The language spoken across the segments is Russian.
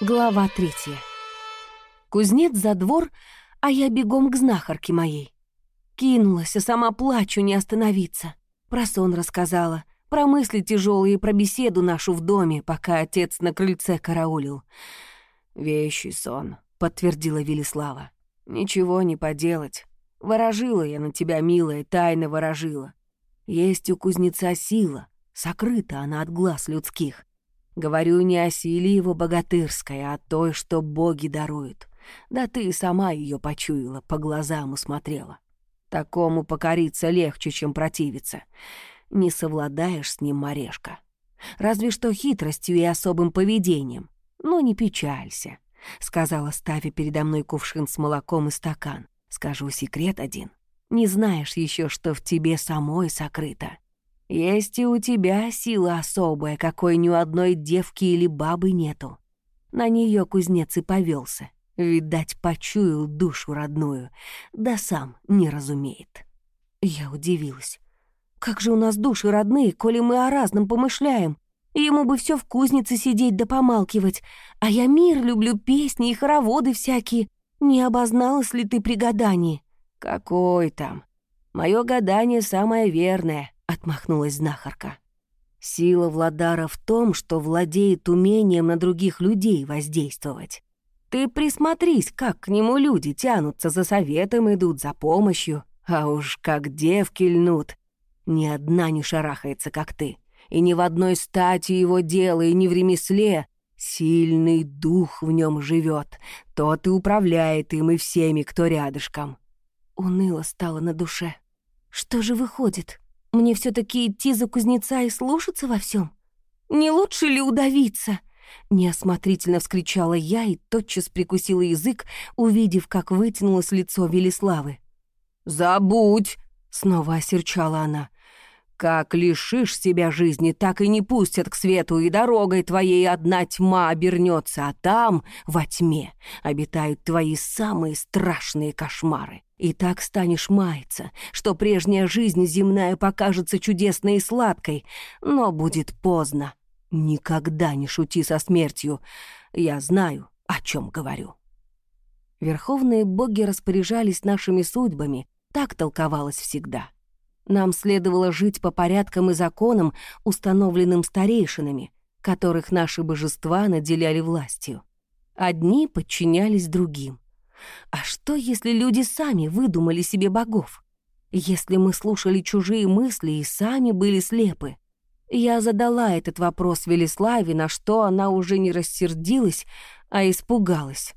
Глава 3. Кузнец за двор, а я бегом к знахарке моей. Кинулась, а сама плачу, не остановиться. Про сон рассказала, про мысли тяжелые, про беседу нашу в доме, пока отец на крыльце караулил. «Вещий сон», — подтвердила Велислава. «Ничего не поделать. Ворожила я на тебя, милая, тайно ворожила. Есть у кузнеца сила, сокрыта она от глаз людских. Говорю не о силе его богатырской, а о той, что боги даруют. Да ты и сама ее почуяла, по глазам усмотрела. Такому покориться легче, чем противиться. Не совладаешь с ним, Марешка. Разве что хитростью и особым поведением. Но не печалься», — сказала, ставя передо мной кувшин с молоком и стакан. «Скажу секрет один. Не знаешь еще, что в тебе самой сокрыто. Есть и у тебя сила особая, какой ни у одной девки или бабы нету. На нее кузнец и повелся. Видать, почуял душу родную, да сам не разумеет». Я удивилась. «Как же у нас души родные, коли мы о разном помышляем? Ему бы все в кузнице сидеть да помалкивать, а я мир люблю, песни и хороводы всякие. Не обозналась ли ты при гадании?» «Какой там? Мое гадание самое верное», — отмахнулась знахарка. «Сила Владара в том, что владеет умением на других людей воздействовать. Ты присмотрись, как к нему люди тянутся, за советом идут, за помощью, а уж как девки льнут. Ни одна не шарахается, как ты, и ни в одной стати его дела, и ни в ремесле. Сильный дух в нем живет, тот и управляет им и всеми, кто рядышком». Уныло стало на душе. «Что же выходит? Мне все-таки идти за кузнеца и слушаться во всем? Не лучше ли удавиться?» Неосмотрительно вскричала я и тотчас прикусила язык, увидев, как вытянулось лицо Велиславы. «Забудь!» — снова осерчала она. «Как лишишь себя жизни, так и не пустят к свету, и дорогой твоей одна тьма обернется, а там, во тьме, обитают твои самые страшные кошмары. И так станешь маяться, что прежняя жизнь земная покажется чудесной и сладкой, но будет поздно. Никогда не шути со смертью. Я знаю, о чем говорю». Верховные боги распоряжались нашими судьбами, так толковалось всегда. Нам следовало жить по порядкам и законам, установленным старейшинами, которых наши божества наделяли властью. Одни подчинялись другим. А что, если люди сами выдумали себе богов? Если мы слушали чужие мысли и сами были слепы? Я задала этот вопрос Велиславе, на что она уже не рассердилась, а испугалась.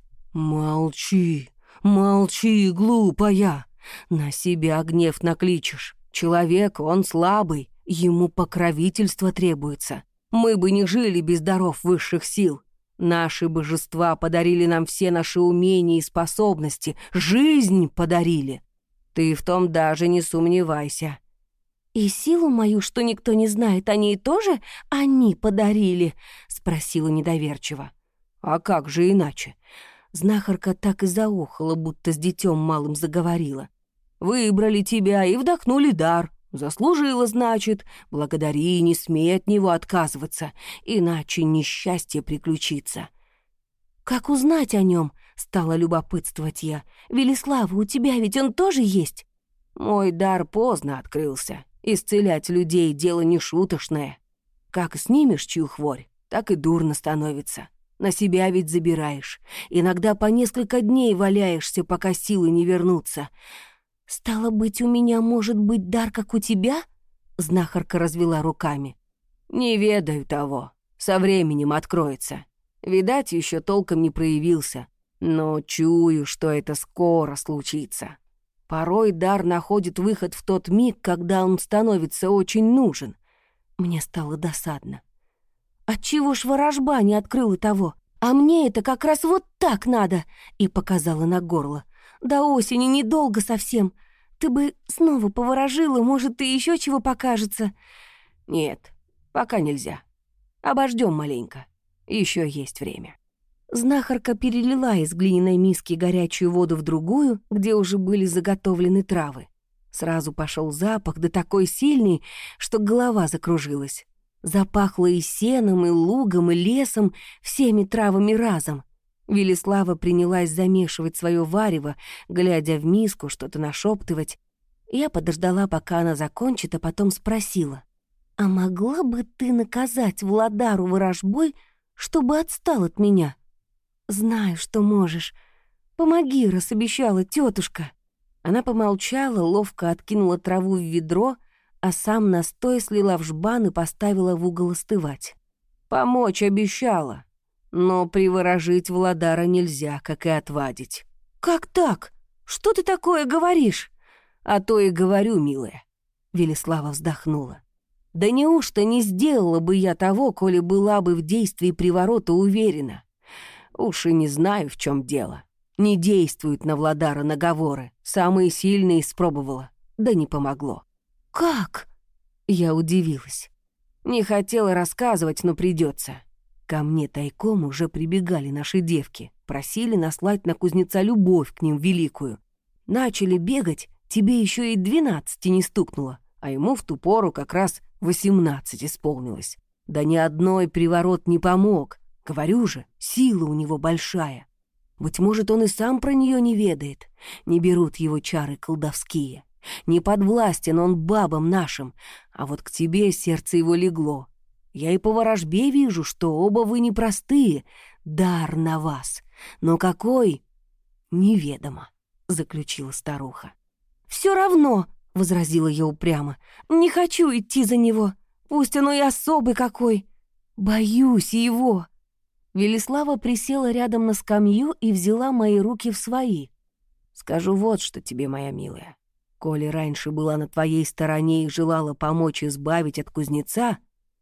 «Молчи, молчи, глупая! На себя гнев накличешь. Человек, он слабый, ему покровительство требуется. Мы бы не жили без даров высших сил. Наши божества подарили нам все наши умения и способности, жизнь подарили. Ты в том даже не сомневайся». «И силу мою, что никто не знает, они тоже они подарили?» — спросила недоверчиво. «А как же иначе?» Знахарка так и заохала, будто с детем малым заговорила. «Выбрали тебя и вдохнули дар. Заслужила, значит. Благодари и не смей от него отказываться, иначе несчастье приключится». «Как узнать о нем?» — стала любопытствовать я. «Велислава, у тебя ведь он тоже есть?» «Мой дар поздно открылся. Исцелять людей — дело не шуточное. Как снимешь чью хворь, так и дурно становится. На себя ведь забираешь. Иногда по несколько дней валяешься, пока силы не вернутся». «Стало быть, у меня может быть дар, как у тебя?» Знахарка развела руками. «Не ведаю того. Со временем откроется. Видать, еще толком не проявился. Но чую, что это скоро случится. Порой дар находит выход в тот миг, когда он становится очень нужен». Мне стало досадно. «Отчего ж ворожба не открыла того? А мне это как раз вот так надо!» И показала на горло. «До осени недолго совсем. Ты бы снова поворожила, может, и еще чего покажется». «Нет, пока нельзя. Обождем маленько. Еще есть время». Знахарка перелила из глиняной миски горячую воду в другую, где уже были заготовлены травы. Сразу пошел запах, да такой сильный, что голова закружилась. Запахло и сеном, и лугом, и лесом, всеми травами разом. Велислава принялась замешивать свое варево, глядя в миску, что-то нашептывать. Я подождала, пока она закончит, а потом спросила: «А могла бы ты наказать Владару ворожбой, чтобы отстал от меня?» «Знаю, что можешь. Помоги, раз обещала тетушка». Она помолчала, ловко откинула траву в ведро, а сам настой слила в жбан и поставила в угол остывать. «Помочь обещала, но приворожить Владара нельзя, как и отвадить». «Как так? Что ты такое говоришь?» «А то и говорю, милая», — Велислава вздохнула. «Да неужто не сделала бы я того, коли была бы в действии приворота уверена? Уж и не знаю, в чем дело. Не действуют на Владара наговоры, самые сильные испробовала, да не помогло». «Как?» — я удивилась. Не хотела рассказывать, но придется. Ко мне тайком уже прибегали наши девки, просили наслать на кузнеца любовь к ним великую. Начали бегать, тебе еще и 12 не стукнуло, а ему в ту пору как раз 18 исполнилось. Да ни одной приворот не помог. Говорю же, сила у него большая. Быть может, он и сам про нее не ведает. Не берут его чары колдовские. Не подвластен он бабам нашим, а вот к тебе сердце его легло. Я и по ворожбе вижу, что оба вы непростые, дар на вас. Но какой — неведомо», — заключила старуха. «Все равно», — возразила я упрямо, — «не хочу идти за него, пусть он и особый какой. Боюсь его». Велислава присела рядом на скамью и взяла мои руки в свои. «Скажу вот что тебе, моя милая. Коли раньше была на твоей стороне и желала помочь избавить от кузнеца,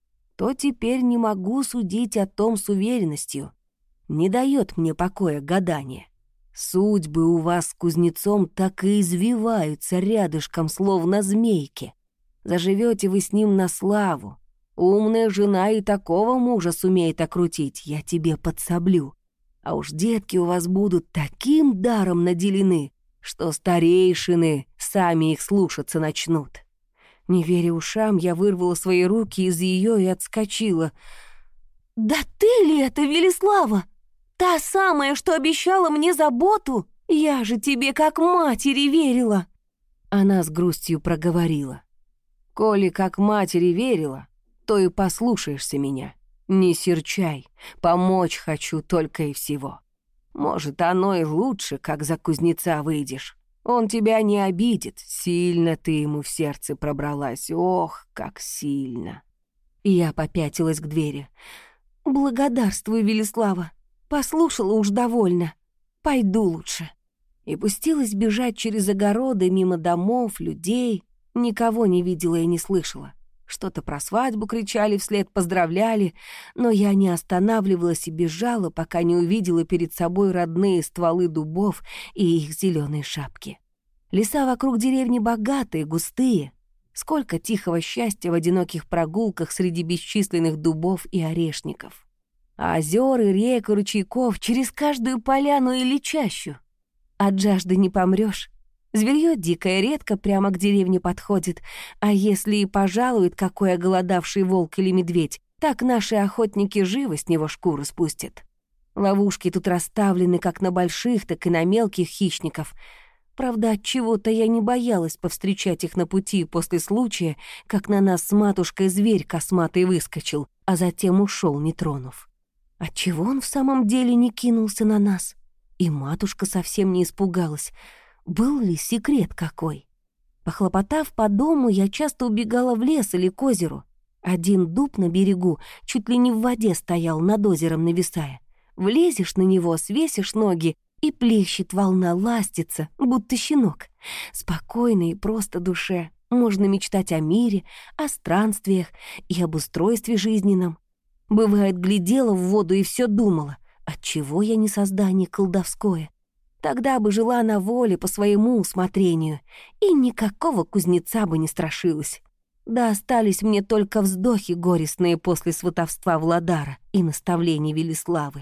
то теперь не могу судить о том с уверенностью. Не дает мне покоя гадание. Судьбы у вас с кузнецом так и извиваются рядышком, словно змейки. Заживете вы с ним на славу. Умная жена и такого мужа сумеет окрутить, я тебе подсоблю. А уж детки у вас будут таким даром наделены, что старейшины сами их слушаться начнут». Не веря ушам, я вырвала свои руки из ее и отскочила. «Да ты ли это, Велислава? Та самая, что обещала мне заботу? Я же тебе как матери верила!» Она с грустью проговорила: «Коли как матери верила, то и послушаешься меня. Не серчай, помочь хочу только и всего. Может, оно и лучше, как за кузнеца выйдешь. Он тебя не обидит, сильно ты ему в сердце пробралась, ох, как сильно». Я попятилась к двери. «Благодарствуй, Велислава, послушала уж довольно. Пойду лучше». И пустилась бежать через огороды, мимо домов, людей. Никого не видела и не слышала. Что-то про свадьбу кричали вслед, поздравляли, но я не останавливалась и бежала, пока не увидела перед собой родные стволы дубов и их зеленые шапки. Леса вокруг деревни богатые, густые. Сколько тихого счастья в одиноких прогулках среди бесчисленных дубов и орешников. А озер и рек и ручейков через каждую поляну или чащу. От жажды не помрёшь. Зверьё дикое редко прямо к деревне подходит, а если и пожалует какой оголодавший волк или медведь, так наши охотники живо с него шкуру спустят. Ловушки тут расставлены как на больших, так и на мелких хищников. Правда, от чего-то я не боялась повстречать их на пути после случая, как на нас с матушкой зверь косматый выскочил, а затем ушел, не тронув. Отчего он в самом деле не кинулся на нас? И матушка совсем не испугалась. Был ли секрет какой? Похлопотав по дому, я часто убегала в лес или к озеру. Один дуб на берегу чуть ли не в воде стоял, над озером нависая. Влезешь на него, свесишь ноги, и плещет волна, ластится, будто щенок. Спокойно и просто душе. Можно мечтать о мире, о странствиях и об устройстве жизненном. Бывает, глядела в воду и все думала, отчего я не создание колдовское. Тогда бы жила на воле по своему усмотрению, и никакого кузнеца бы не страшилась. Да остались мне только вздохи горестные после сватовства Владара и наставлений Велиславы.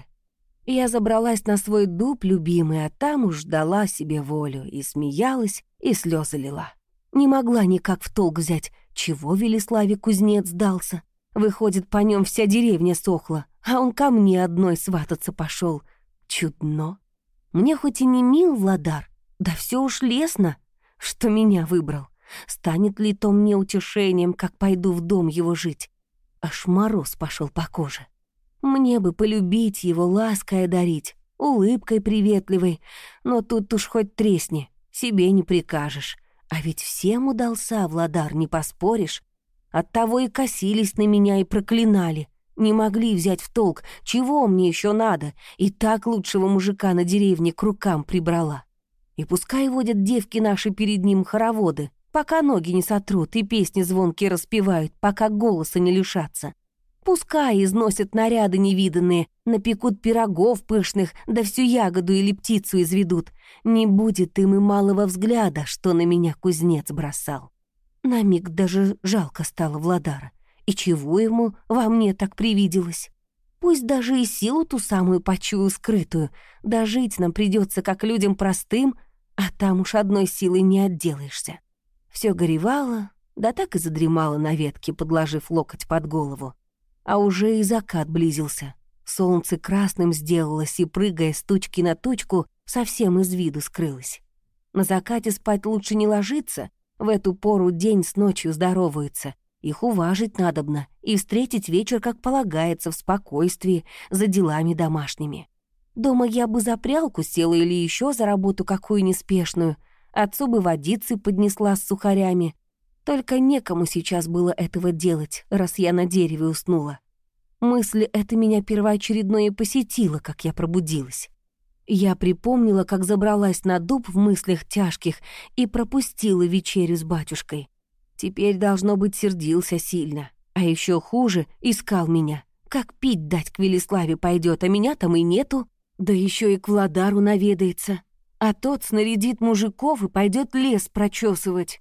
Я забралась на свой дуб любимый, а там уж ждала себе волю, и смеялась, и слезы лила. Не могла никак в толк взять, чего Велиславе кузнец сдался. Выходит, по нем вся деревня сохла, а он ко мне одной свататься пошел. Чудно. Мне хоть и не мил Владар, да все уж лестно, что меня выбрал. Станет ли то мне утешением, как пойду в дом его жить? Аж мороз пошел по коже. Мне бы полюбить его, лаской одарить, улыбкой приветливой, но тут уж хоть тресни, себе не прикажешь. А ведь всем удался Владар, не поспоришь. Оттого и косились на меня и проклинали. Не могли взять в толк, чего мне еще надо, и так лучшего мужика на деревне к рукам прибрала. И пускай водят девки наши перед ним хороводы, пока ноги не сотрут и песни звонкие распевают, пока голоса не лишатся. Пускай износят наряды невиданные, напекут пирогов пышных, да всю ягоду или птицу изведут. Не будет им и малого взгляда, что на меня кузнец бросал. На миг даже жалко стало Владара. И чего ему во мне так привиделось? Пусть даже и силу ту самую почую скрытую, да жить нам придется как людям простым, а там уж одной силой не отделаешься. Все горевало, да так и задремало на ветке, подложив локоть под голову. А уже и закат близился. Солнце красным сделалось и, прыгая с тучки на тучку, совсем из виду скрылось. На закате спать лучше не ложиться, в эту пору день с ночью здороваются. Их уважить надобно и встретить вечер, как полагается, в спокойствии, за делами домашними. Дома я бы за прялку села или еще за работу какую неспешную, отцу бы водицы поднесла с сухарями. Только некому сейчас было этого делать, раз я на дереве уснула. Мысль эта меня первоочередное посетила, как я пробудилась. Я припомнила, как забралась на дуб в мыслях тяжких и пропустила вечерю с батюшкой. Теперь, должно быть, сердился сильно. А еще хуже, искал меня. Как пить дать к Велиславе пойдет, а меня там и нету. Да еще и к Владару наведается. А тот снарядит мужиков и пойдет лес прочесывать.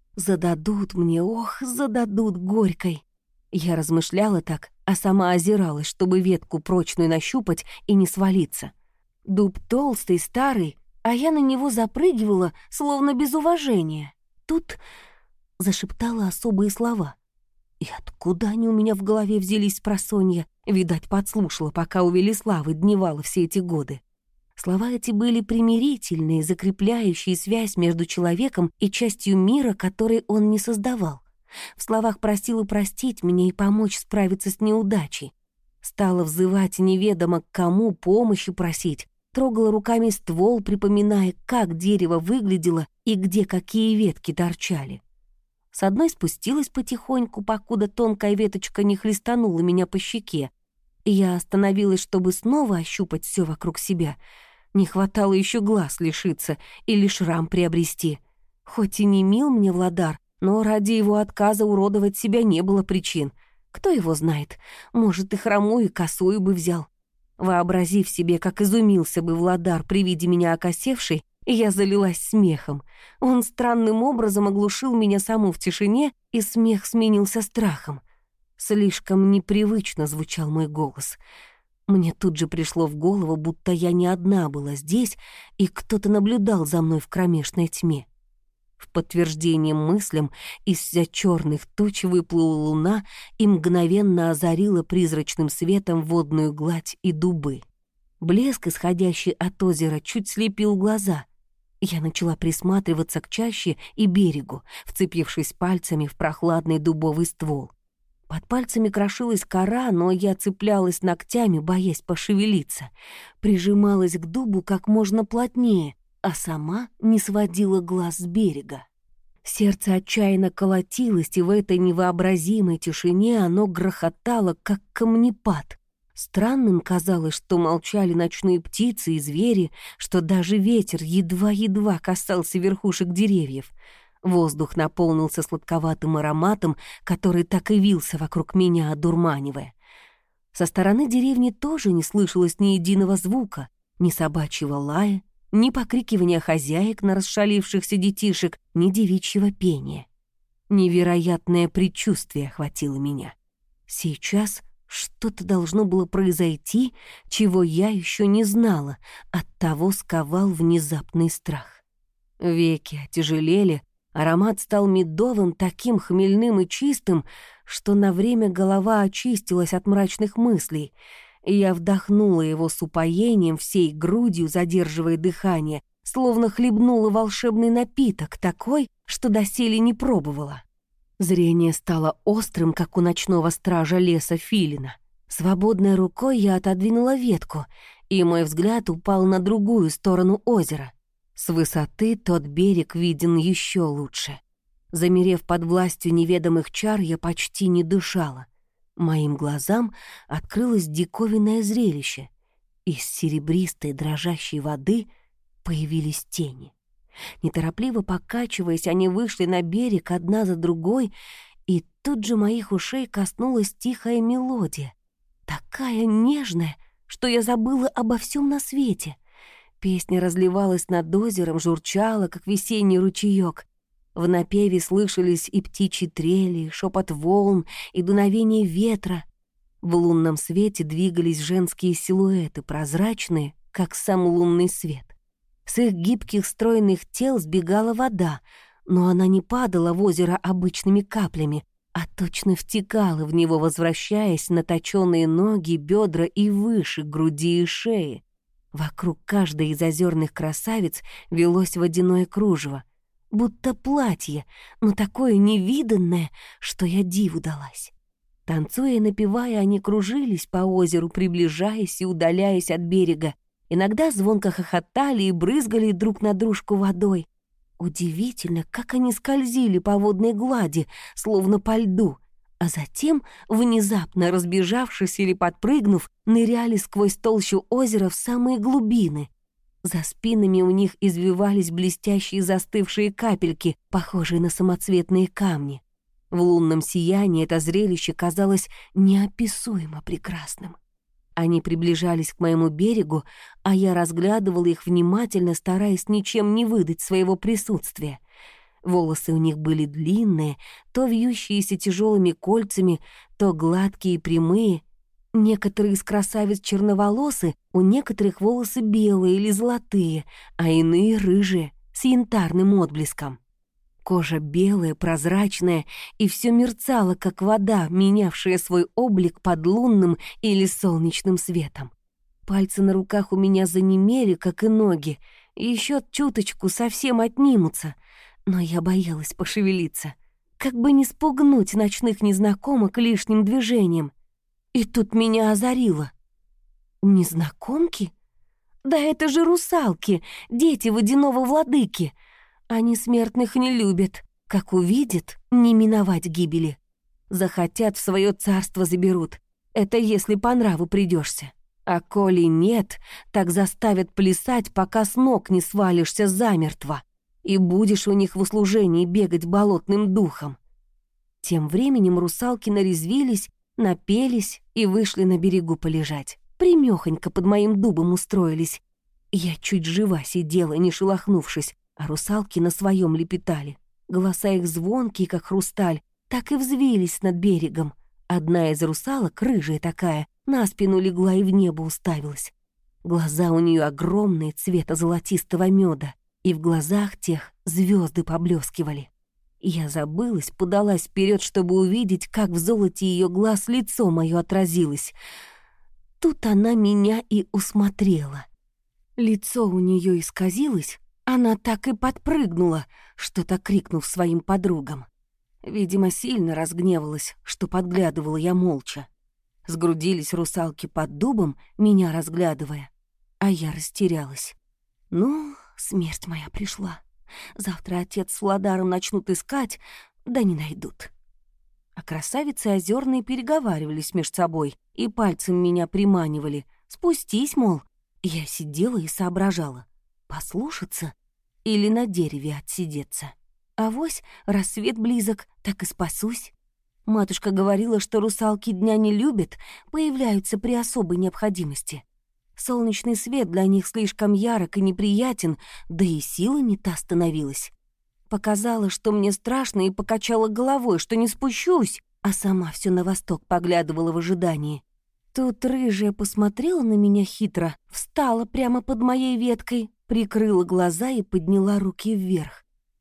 Зададут мне, ох, зададут горькой. Я размышляла так, а сама озиралась, чтобы ветку прочную нащупать и не свалиться. Дуб толстый, старый, а я на него запрыгивала, словно без уважения. Тут зашептала особые слова. И откуда они у меня в голове взялись спросонья? Видать, подслушала, пока у Велиславы дневала все эти годы. Слова эти были примирительные, закрепляющие связь между человеком и частью мира, который он не создавал. В словах просила простить меня и помочь справиться с неудачей. Стала взывать неведомо к кому помощи просить, трогала руками ствол, припоминая, как дерево выглядело и где какие ветки торчали. С одной спустилась потихоньку, покуда тонкая веточка не хлестанула меня по щеке. Я остановилась, чтобы снова ощупать все вокруг себя. Не хватало еще глаз лишиться или шрам приобрести. Хоть и не мил мне Владар, но ради его отказа уродовать себя не было причин. Кто его знает, может, и хромую, и косую бы взял. Вообразив себе, как изумился бы Владар при виде меня окосевшей, я залилась смехом. Он странным образом оглушил меня саму в тишине, и смех сменился страхом. Слишком непривычно звучал мой голос. Мне тут же пришло в голову, будто я не одна была здесь, и кто-то наблюдал за мной в кромешной тьме. В подтверждение мыслям из-за черных туч выплыла луна и мгновенно озарила призрачным светом водную гладь и дубы. Блеск, исходящий от озера, чуть слепил глаза. Я начала присматриваться к чаще и берегу, вцепившись пальцами в прохладный дубовый ствол. Под пальцами крошилась кора, но я цеплялась ногтями, боясь пошевелиться. Прижималась к дубу как можно плотнее, а сама не сводила глаз с берега. Сердце отчаянно колотилось, и в этой невообразимой тишине оно грохотало, как камнепад. Странным казалось, что молчали ночные птицы и звери, что даже ветер едва-едва касался верхушек деревьев. Воздух наполнился сладковатым ароматом, который так и вился вокруг меня, одурманивая. Со стороны деревни тоже не слышалось ни единого звука, ни собачьего лая, ни покрикивания хозяек на расшалившихся детишек, ни девичьего пения. Невероятное предчувствие охватило меня. Сейчас что-то должно было произойти, чего я еще не знала, оттого сковал внезапный страх. Веки отяжелели, Аромат стал медовым, таким хмельным и чистым, что на время голова очистилась от мрачных мыслей, и я вдохнула его с упоением, всей грудью задерживая дыхание, словно хлебнула волшебный напиток, такой, что доселе не пробовала. Зрение стало острым, как у ночного стража леса филина. Свободной рукой я отодвинула ветку, и мой взгляд упал на другую сторону озера. С высоты тот берег виден еще лучше. Замерев под властью неведомых чар, я почти не дышала. Моим глазам открылось диковинное зрелище. Из серебристой дрожащей воды появились тени. Неторопливо покачиваясь, они вышли на берег одна за другой, и тут же моих ушей коснулась тихая мелодия. Такая нежная, что я забыла обо всем на свете. Песня разливалась над озером, журчала, как весенний ручеёк. В напеве слышались и птичьи трели, и шепот волн, и дуновение ветра. В лунном свете двигались женские силуэты, прозрачные, как сам лунный свет. С их гибких стройных тел сбегала вода, но она не падала в озеро обычными каплями, а точно втекала в него, возвращаясь на точёные ноги, бедра и выше груди и шеи. Вокруг каждой из озерных красавиц велось водяное кружево, будто платье, но такое невиданное, что я диву далась. Танцуя и напевая, они кружились по озеру, приближаясь и удаляясь от берега. Иногда звонко хохотали и брызгали друг на дружку водой. Удивительно, как они скользили по водной глади, словно по льду, а затем, внезапно разбежавшись или подпрыгнув, ныряли сквозь толщу озера в самые глубины. За спинами у них извивались блестящие застывшие капельки, похожие на самоцветные камни. В лунном сиянии это зрелище казалось неописуемо прекрасным. Они приближались к моему берегу, а я разглядывала их внимательно, стараясь ничем не выдать своего присутствия. Волосы у них были длинные, то вьющиеся тяжелыми кольцами, то гладкие и прямые. Некоторые из красавиц черноволосы, у некоторых волосы белые или золотые, а иные рыжие, с янтарным отблеском. Кожа белая, прозрачная, и все мерцало, как вода, менявшая свой облик под лунным или солнечным светом. Пальцы на руках у меня занемели, как и ноги, и еще чуточку совсем отнимутся, но я боялась пошевелиться, как бы не спугнуть ночных незнакомок лишним движением. И тут меня озарило. Незнакомки? Да это же русалки, дети водяного владыки. Они смертных не любят. Как увидят, не миновать гибели. Захотят, в свое царство заберут. Это если по нраву придешься. А коли нет, так заставят плясать, пока с ног не свалишься замертво. И будешь у них в услужении бегать болотным духом. Тем временем русалки нарезвились, напелись и вышли на берегу полежать. Примёхонько под моим дубом устроились. Я чуть жива сидела, не шелохнувшись, а русалки на своем лепетали. Голоса их звонкие, как хрусталь, так и взвились над берегом. Одна из русалок, рыжая такая, на спину легла и в небо уставилась. Глаза у нее огромные, цвета золотистого меда, и в глазах тех звезды поблескивали. Я забылась, подалась вперед, чтобы увидеть, как в золоте ее глаз лицо мое отразилось. Тут она меня и усмотрела. Лицо у нее исказилось, она так и подпрыгнула, что-то крикнув своим подругам. Видимо, сильно разгневалась, что подглядывала я молча. Сгрудились русалки под дубом, меня разглядывая, а я растерялась. Ну, смерть моя пришла. Завтра отец с Владаром начнут искать, да не найдут. А красавицы озерные переговаривались между собой и пальцем меня приманивали. Спустись, мол. Я сидела и соображала, послушаться или на дереве отсидеться. Авось рассвет близок, так и спасусь. Матушка говорила, что русалки дня не любят, появляются при особой необходимости. Солнечный свет для них слишком ярок и неприятен, да и сила не та становилась. Показала, что мне страшно, и покачала головой, что не спущусь, а сама все на восток поглядывала в ожидании. Тут рыжая посмотрела на меня хитро, встала прямо под моей веткой, прикрыла глаза и подняла руки вверх.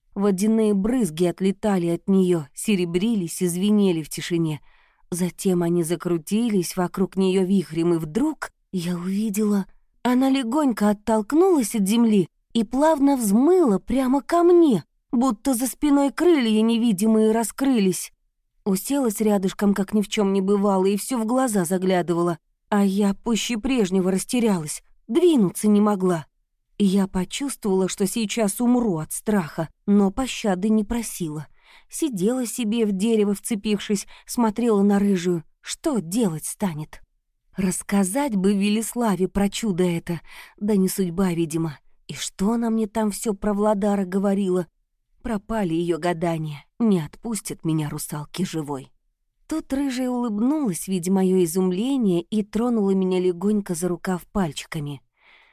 Водяные брызги отлетали от нее, серебрились и звенели в тишине. Затем они закрутились вокруг нее вихрем, и вдруг я увидела... Она легонько оттолкнулась от земли и плавно взмыла прямо ко мне, будто за спиной крылья невидимые раскрылись. Уселась рядышком, как ни в чем не бывало, и все в глаза заглядывала, а я пуще прежнего растерялась, двинуться не могла. И я почувствовала, что сейчас умру от страха, но пощады не просила. Сидела себе в дерево, вцепившись, смотрела на рыжую. Что делать станет? Рассказать бы Велиславе про чудо это, да не судьба, видимо. И что она мне там все про Владара говорила? Пропали ее гадания, не отпустят меня русалки живой. Тут рыжая улыбнулась, видя мое изумление, и тронула меня легонько за рукав пальчиками.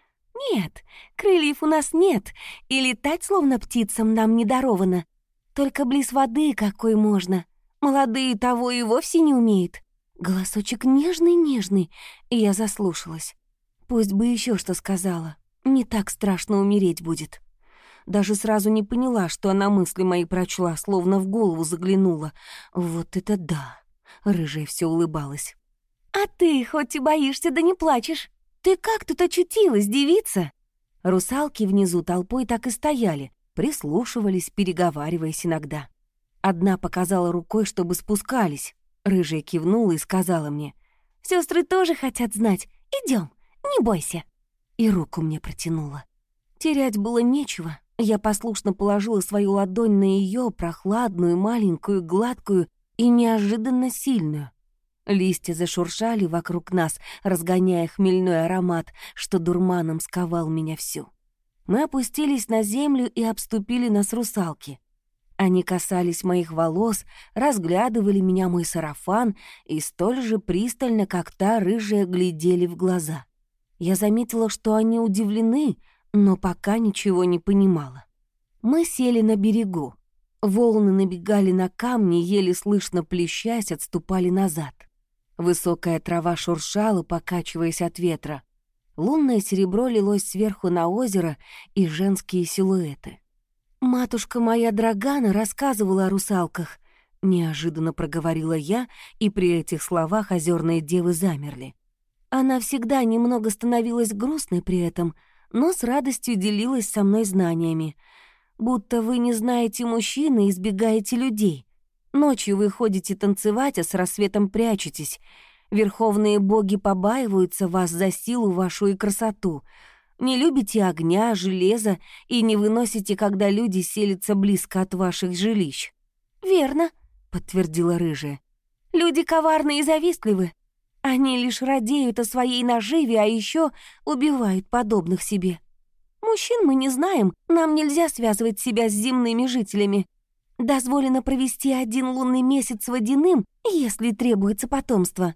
«Нет, крыльев у нас нет, и летать, словно птицам, нам не даровано. Только близ воды какой можно. Молодые того и вовсе не умеют. Голосочек нежный-нежный, и я заслушалась. Пусть бы еще что сказала, не так страшно умереть будет». Даже сразу не поняла, что она мысли мои прочла, словно в голову заглянула. Вот это да! Рыжая все улыбалась. «А ты хоть и боишься, да не плачешь. Ты как тут очутилась, девица?» Русалки внизу толпой так и стояли, прислушивались, переговариваясь иногда. Одна показала рукой, чтобы спускались. Рыжая кивнула и сказала мне: «Сестры тоже хотят знать. Идем, не бойся». И руку мне протянула. Терять было нечего. Я послушно положила свою ладонь на ее прохладную, маленькую, гладкую и неожиданно сильную. Листья зашуршали вокруг нас, разгоняя хмельной аромат, что дурманом сковал меня всю. Мы опустились на землю и обступили нас русалки. Они касались моих волос, разглядывали меня, мой сарафан, и столь же пристально, как та рыжая, глядели в глаза. Я заметила, что они удивлены, но пока ничего не понимала. Мы сели на берегу. Волны набегали на камни, еле слышно плещась, отступали назад. Высокая трава шуршала, покачиваясь от ветра. Лунное серебро лилось сверху на озеро и женские силуэты. «Матушка моя Драгана рассказывала о русалках», — неожиданно проговорила я, и при этих словах озерные девы замерли. Она всегда немного становилась грустной при этом, но с радостью делилась со мной знаниями. Будто вы не знаете мужчин и избегаете людей. Ночью вы ходите танцевать, а с рассветом прячетесь. Верховные боги побаиваются вас за силу вашу и красоту. Не любите огня, железа и не выносите, когда люди селятся близко от ваших жилищ». «Верно», — подтвердила рыжая. «Люди коварны и завистливы. Они лишь радеют о своей наживе, а еще убивают подобных себе. Мужчин мы не знаем, нам нельзя связывать себя с земными жителями. Дозволено провести 1 лунный месяц водяным, если требуется потомство.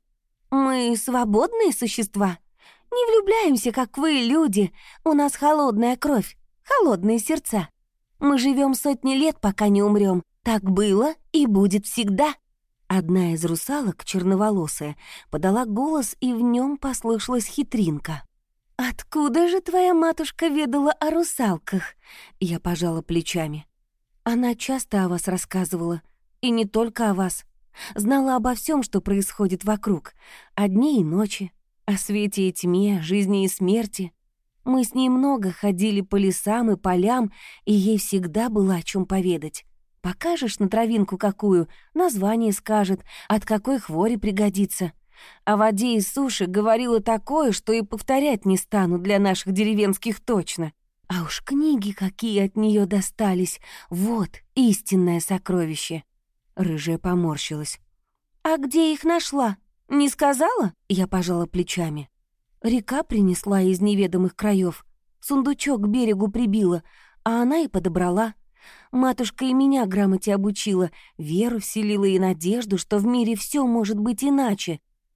Мы свободные существа. Не влюбляемся, как вы, люди. У нас холодная кровь, холодные сердца. Мы живем сотни лет, пока не умрем. Так было и будет всегда». Одна из русалок, черноволосая, подала голос, и в нем послышалась хитринка. «Откуда же твоя матушка ведала о русалках?» Я пожала плечами. «Она часто о вас рассказывала, и не только о вас. Знала обо всем, что происходит вокруг, о дне и ночи, о свете и тьме, жизни и смерти. Мы с ней много ходили по лесам и полям, и ей всегда было о чем поведать. Покажешь на травинку какую, название скажет, от какой хвори пригодится. О воде и суше говорила такое, что и повторять не стану для наших деревенских точно. А уж книги какие от нее достались. Вот истинное сокровище». Рыжая поморщилась. «А где их нашла? Не сказала?» Я пожала плечами. «Река принесла из неведомых краев. Сундучок к берегу прибила, а она и подобрала. Матушка и меня грамоте обучила, веру вселила и надежду, что в мире все может быть иначе».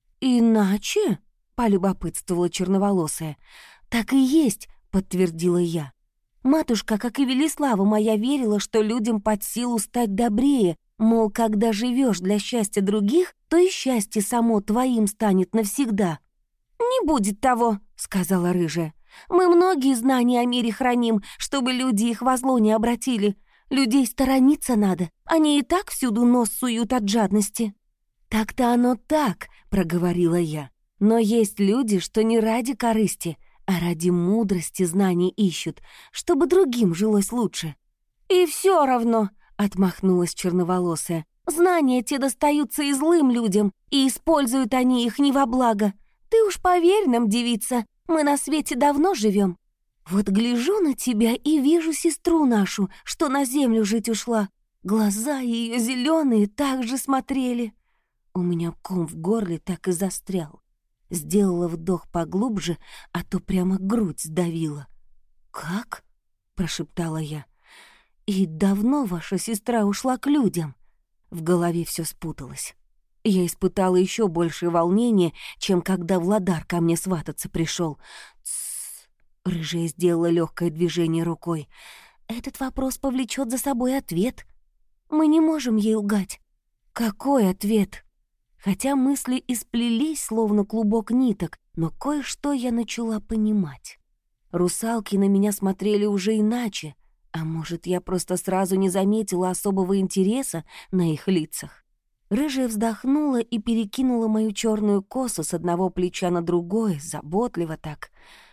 «Иначе?» — полюбопытствовала черноволосая. «Так и есть», — подтвердила я. «Матушка, как и Велислава моя, верила, что людям под силу стать добрее, мол, когда живешь для счастья других, то и счастье само твоим станет навсегда». «Не будет того», — сказала рыжая. «Мы многие знания о мире храним, чтобы люди их во зло не обратили. Людей сторониться надо, они и так всюду нос суют от жадности». «Так-то оно так», — проговорила я. «Но есть люди, что не ради корысти, а ради мудрости знаний ищут, чтобы другим жилось лучше». «И все равно», — отмахнулась черноволосая, «знания те достаются и злым людям, и используют они их не во благо. Ты уж поверь нам, девица, мы на свете давно живем. Вот гляжу на тебя и вижу сестру нашу, что на землю жить ушла. Глаза ее зеленые так же смотрели». У меня ком в горле так и застрял. Сделала вдох поглубже, а то прямо грудь сдавила. «Как?» — прошептала я. «И давно ваша сестра ушла к людям?» В голове все спуталось. Я испытала еще большее волнение, чем когда Владар ко мне свататься пришел. «Тссс!» — рыжая сделала легкое движение рукой. «Этот вопрос повлечет за собой ответ. Мы не можем ей лгать». «Какой ответ?» Хотя мысли и сплелись, словно клубок ниток, но кое-что я начала понимать. Русалки на меня смотрели уже иначе, а может, я просто сразу не заметила особого интереса на их лицах. Рыжая вздохнула и перекинула мою черную косу с одного плеча на другое, заботливо так.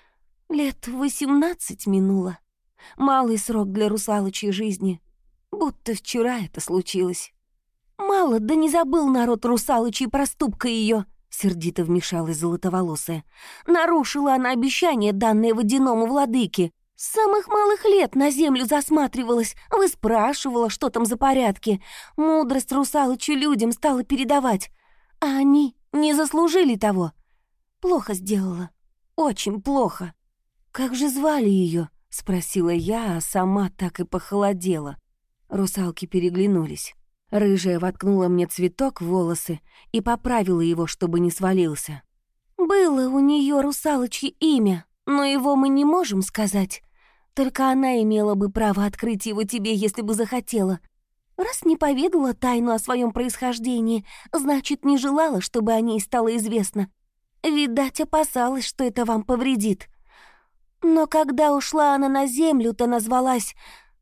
18 лет минуло. Малый срок для русалочьей жизни. Будто вчера это случилось. «Мало, да не забыл народ русалочий проступка ее», — сердито вмешалась золотоволосая. «Нарушила она обещание, данное водяному владыке. С самых малых лет на землю засматривалась, выспрашивала, что там за порядки. Мудрость русалочью людям стала передавать. А они не заслужили того. Плохо сделала. Очень плохо». «Как же звали ее?» — спросила я, а сама так и похолодела. Русалки переглянулись. Рыжая воткнула мне цветок в волосы и поправила его, чтобы не свалился. «Было у нее русалочье имя, но его мы не можем сказать. Только она имела бы право открыть его тебе, если бы захотела. Раз не поведала тайну о своем происхождении, значит, не желала, чтобы о ней стало известно. Видать, опасалась, что это вам повредит. Но когда ушла она на землю, то назвалась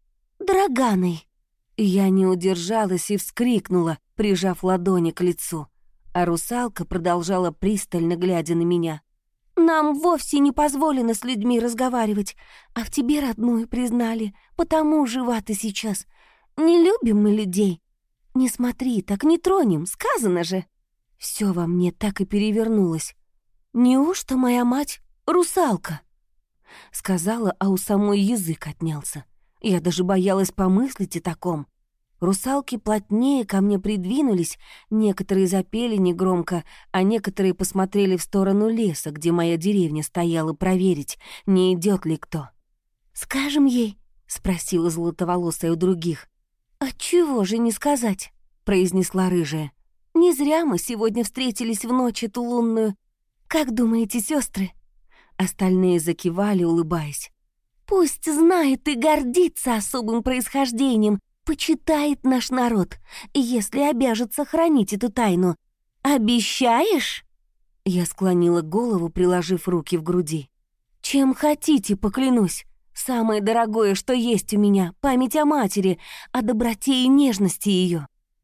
Драганой». Я не удержалась и вскрикнула, прижав ладони к лицу. А русалка продолжала пристально глядя на меня. «Нам вовсе не позволено с людьми разговаривать, а в тебе родную признали, потому жива ты сейчас. Не любим мы людей. Не смотри, так не тронем, сказано же». Все во мне так и перевернулось. «Неужто моя мать русалка?» Сказала, а у самой язык отнялся. Я даже боялась помыслить о таком. Русалки плотнее ко мне придвинулись, некоторые запели негромко, а некоторые посмотрели в сторону леса, где моя деревня стояла, проверить, не идет ли кто. «Скажем ей?» — спросила золотоволосая у других. «Отчего же не сказать?» — произнесла рыжая. «Не зря мы сегодня встретились в ночь эту лунную. Как думаете, сестры?» Остальные закивали, улыбаясь. «Пусть знает и гордится особым происхождением, почитает наш народ, если обяжется хранить эту тайну. Обещаешь?» Я склонила голову, приложив руки в груди. «Чем хотите, поклянусь. Самое дорогое, что есть у меня, память о матери, о доброте и нежности ее».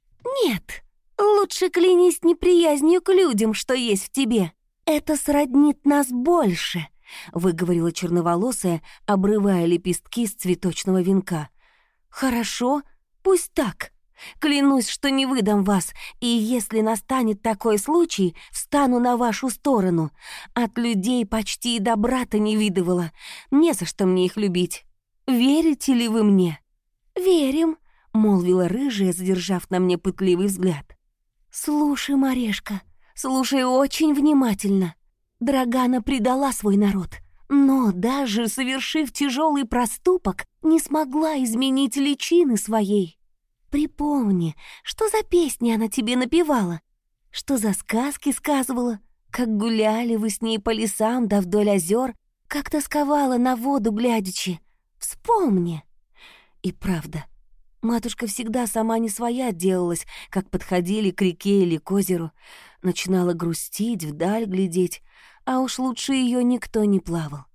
«Нет, лучше клянись неприязнью к людям, что есть в тебе. Это сроднит нас больше», — выговорила черноволосая, обрывая лепестки с цветочного венка. «Хорошо, пусть так. Клянусь, что не выдам вас, и если настанет такой случай, встану на вашу сторону. От людей почти и добра-то не видывала. Не за что мне их любить. Верите ли вы мне?» «Верим», — молвила рыжая, задержав на мне пытливый взгляд. «Слушай, Марешка, слушай очень внимательно. Драгана предала свой народ, но даже совершив тяжелый проступок, не смогла изменить личины своей. Припомни, что за песни она тебе напевала, что за сказки сказывала, как гуляли вы с ней по лесам да вдоль озер, как тосковала на воду глядячи. Вспомни». И правда, матушка всегда сама не своя делалась, как подходили к реке или к озеру. Начинала грустить, вдаль глядеть, а уж лучше ее никто не плавал.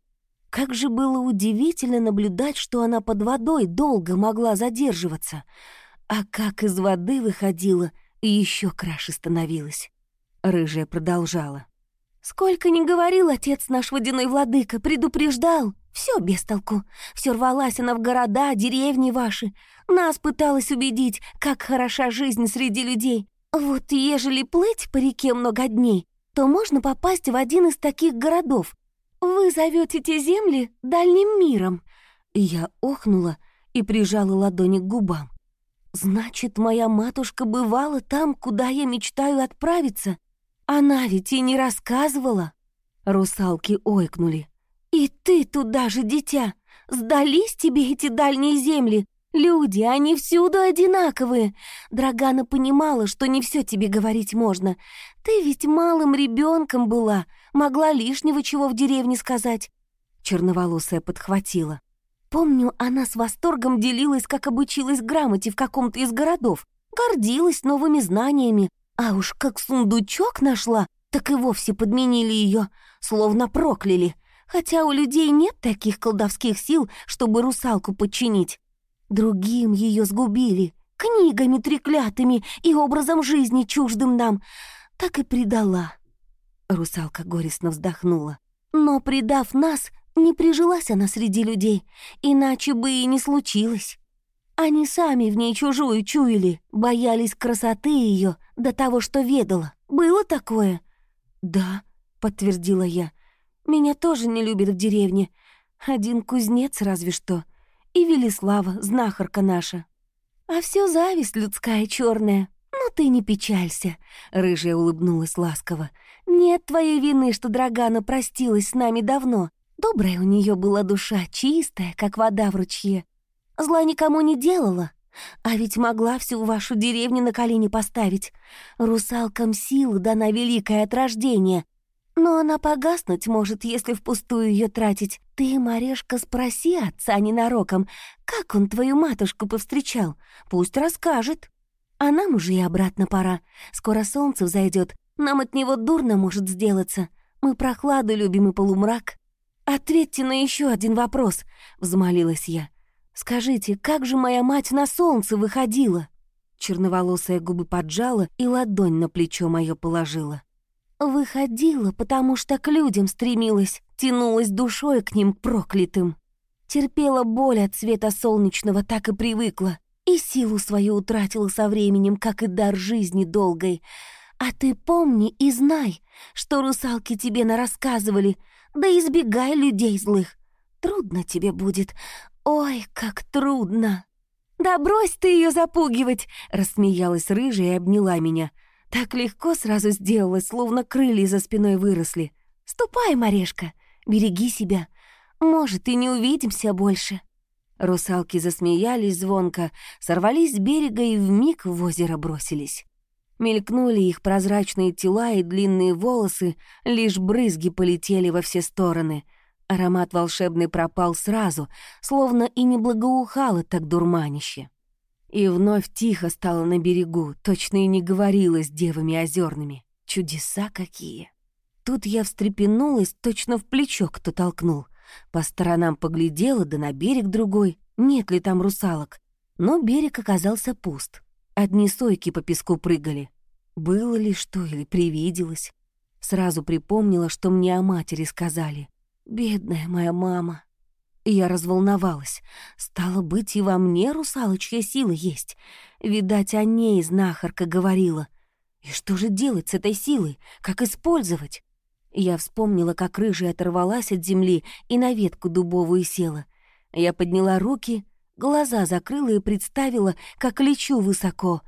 Как же было удивительно наблюдать, что она под водой долго могла задерживаться, а как из воды выходила и еще краше становилась. Рыжая продолжала. «Сколько ни говорил отец наш водяной владыка, предупреждал, все без толку. Все рвалась она в города, деревни ваши. Нас пыталась убедить, как хороша жизнь среди людей. Вот ежели плыть по реке много дней, то можно попасть в один из таких городов. Вы зовете те земли дальним миром». Я охнула и прижала ладони к губам. «Значит, моя матушка бывала там, куда я мечтаю отправиться? Она ведь и не рассказывала». Русалки ойкнули. «И ты туда же, дитя! Сдались тебе эти дальние земли? Люди, они всюду одинаковые. Драгана понимала, что не все тебе говорить можно. Ты ведь малым ребенком была, могла лишнего чего в деревне сказать». Черноволосая подхватила. «Помню, она с восторгом делилась, как обучилась грамоте в каком-то из городов. Гордилась новыми знаниями. А уж как сундучок нашла, так и вовсе подменили ее, словно прокляли. Хотя у людей нет таких колдовских сил, чтобы русалку подчинить. Другим ее сгубили, книгами треклятыми и образом жизни чуждым нам. Так и предала». Русалка горестно вздохнула. «Но, предав нас, не прижилась она среди людей, иначе бы и не случилось. Они сами в ней чужую чуяли, боялись красоты ее до того, что ведала. Было такое?» «Да», — подтвердила я. «Меня тоже не любят в деревне. Один кузнец разве что. И Велислава, знахарка наша. А все зависть людская черная. Ну ты не печалься», — рыжая улыбнулась ласково. «Нет твоей вины, что Драгана простилась с нами давно. Добрая у нее была душа, чистая, как вода в ручье. Зла никому не делала, а ведь могла всю вашу деревню на колени поставить. Русалкам силы дана великая от рождения, но она погаснуть может, если впустую ее тратить. Ты, Марешка, спроси отца ненароком, как он твою матушку повстречал, пусть расскажет. А нам уже и обратно пора, скоро солнце взойдет, нам от него дурно может сделаться. Мы прохладу любим и полумрак». «Ответьте на еще один вопрос», — взмолилась я. «Скажите, как же моя мать на солнце выходила?» Черноволосая губы поджала и ладонь на плечо мое положила. «Выходила, потому что к людям стремилась, тянулась душой к ним проклятым. Терпела боль от света солнечного, так и привыкла, и силу свою утратила со временем, как и дар жизни долгой. А ты помни и знай, что русалки тебе нарассказывали, да избегай людей злых. Трудно тебе будет, ой, как трудно». «Да брось ты ее запугивать!» — рассмеялась рыжая и обняла меня. Так легко сразу сделалось, словно крылья за спиной выросли. «Ступай, Марешка, береги себя. Может, и не увидимся больше». Русалки засмеялись звонко, сорвались с берега и вмиг в озеро бросились. Мелькнули их прозрачные тела и длинные волосы, лишь брызги полетели во все стороны. Аромат волшебный пропал сразу, словно и не благоухало так дурманище. И вновь тихо стало на берегу, точно и не говорила с девами озерными. Чудеса какие! Тут я встрепенулась, точно в плечо кто толкнул. По сторонам поглядела, да на берег другой, нет ли там русалок. Но берег оказался пуст. Одни сойки по песку прыгали. Было ли что или привиделось? Сразу припомнила, что мне о матери сказали. Бедная моя мама. И я разволновалась. Стало быть, и во мне русалочья сила есть. Видать, о ней знахарка говорила. И что же делать с этой силой? Как использовать? Я вспомнила, как рыжая оторвалась от земли и на ветку дубовую села. Я подняла руки, глаза закрыла и представила, как лечу высоко.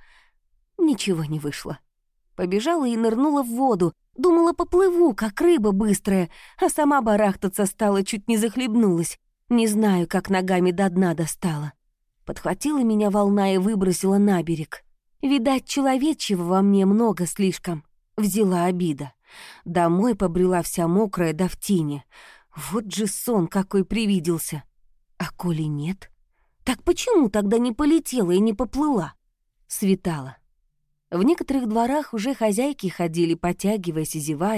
Ничего не вышло. Побежала и нырнула в воду. Думала, поплыву, как рыба быстрая, а сама барахтаться стала, чуть не захлебнулась. Не знаю, как ногами до дна достала. Подхватила меня волна и выбросила на берег. Видать, человечьего во мне много слишком. Взяла обида. Домой побрела вся мокрая да в тине. Вот же сон какой привиделся. А коли нет, так почему тогда не полетела и не поплыла? Светало. В некоторых дворах уже хозяйки ходили, потягиваясь и зевая.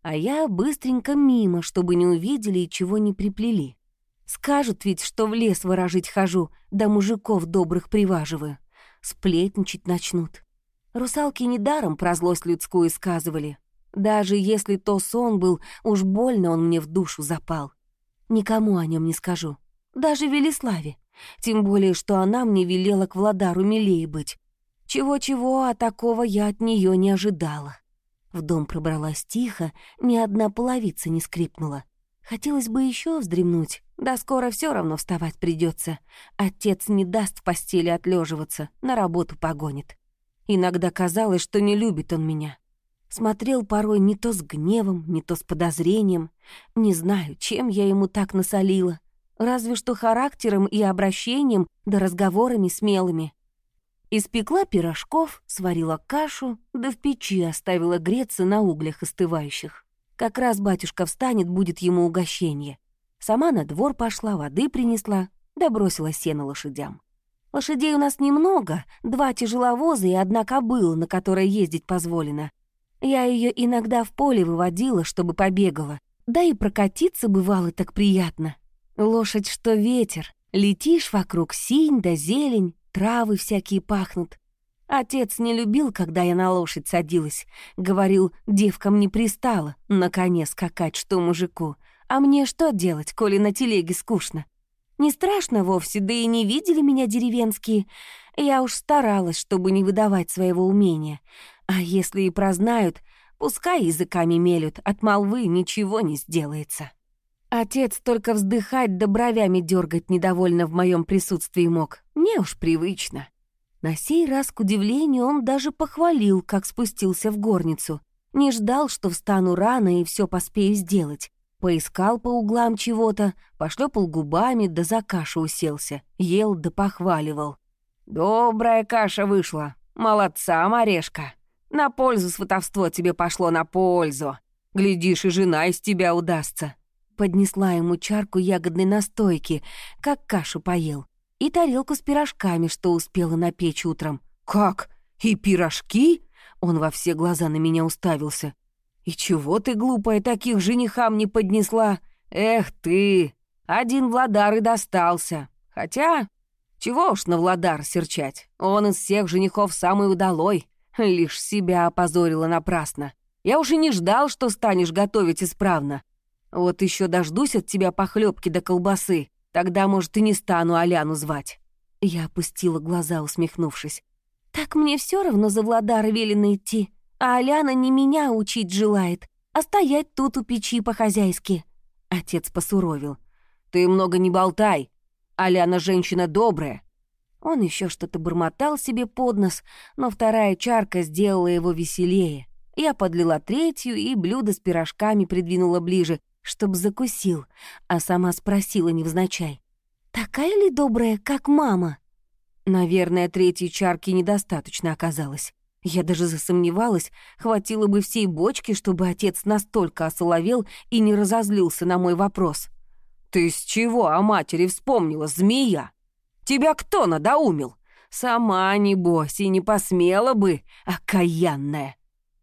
А я быстренько мимо, чтобы не увидели и чего не приплели. Скажут ведь, что в лес ворожить хожу, да мужиков добрых приваживаю. Сплетничать начнут. Русалки недаром про злость людскую сказывали. Даже если то сон был, уж больно он мне в душу запал. Никому о нем не скажу. Даже Велиславе. Тем более, что она мне велела к Владару милее быть. Чего-чего, а такого я от нее не ожидала. В дом пробралась тихо, ни одна половица не скрипнула. Хотелось бы еще вздремнуть, да скоро все равно вставать придется. Отец не даст в постели отлеживаться, на работу погонит. Иногда казалось, что не любит он меня. Смотрел порой не то с гневом, не то с подозрением. Не знаю, чем я ему так насолила. Разве что характером и обращением, да разговорами смелыми. Испекла пирожков, сварила кашу, да в печи оставила греться на углях остывающих. Как раз батюшка встанет, будет ему угощение. Сама на двор пошла, воды принесла, да бросила сено лошадям. Лошадей у нас немного, 2 тяжеловоза и 1 кобыла, на которой ездить позволено. Я ее иногда в поле выводила, чтобы побегала. Да и прокатиться бывало так приятно. Лошадь, что ветер, летишь вокруг, синь да зелень, травы всякие пахнут. Отец не любил, когда я на лошадь садилась. Говорил, девкам не пристало на коне скакать, что мужику. А мне что делать, коли на телеге скучно? Не страшно вовсе, да и не видели меня деревенские. Я уж старалась, чтобы не выдавать своего умения. А если и прознают, пускай языками мелют, от молвы ничего не сделается. Отец только вздыхать да бровями дергать недовольно в моем присутствии мог. Мне уж привычно. На сей раз, к удивлению, он даже похвалил, как спустился в горницу. Не ждал, что встану рано и все поспею сделать. Поискал по углам чего-то, пошлепал губами, да за кашу уселся. Ел да похваливал. «Добрая каша вышла. Молодца, Марешка. На пользу сватовство тебе пошло, на пользу. Глядишь, и жена из тебя удастся». Поднесла ему чарку ягодной настойки, как кашу поел, и тарелку с пирожками, что успела напечь утром. «Как? И пирожки?» Он во все глаза на меня уставился. «И чего ты, глупая, таких женихам не поднесла? Эх ты! Один Владар и достался. Хотя, чего уж на Владар серчать? Он из всех женихов самый удалой. Лишь себя опозорила напрасно. Я уж и не ждал, что станешь готовить исправно. Вот еще дождусь от тебя похлебки до колбасы. Тогда, может, и не стану Аляну звать». Я опустила глаза, усмехнувшись. «Так мне все равно за Владара велено идти. А Аляна не меня учить желает, а стоять тут у печи по-хозяйски». Отец посуровил. «Ты много не болтай. Аляна женщина добрая». Он еще что-то бормотал себе под нос, но 2-я чарка сделала его веселее. Я подлила 3-ю и блюдо с пирожками придвинула ближе, чтоб закусил, а сама спросила невзначай. «Такая ли добрая, как мама?» Наверное, 3-й чарки недостаточно оказалось. Я даже засомневалась, хватило бы всей бочки, чтобы отец настолько осоловел и не разозлился на мой вопрос. «Ты с чего о матери вспомнила, змея? Тебя кто надоумил? Сама, небось, и не посмела бы, окаянная!»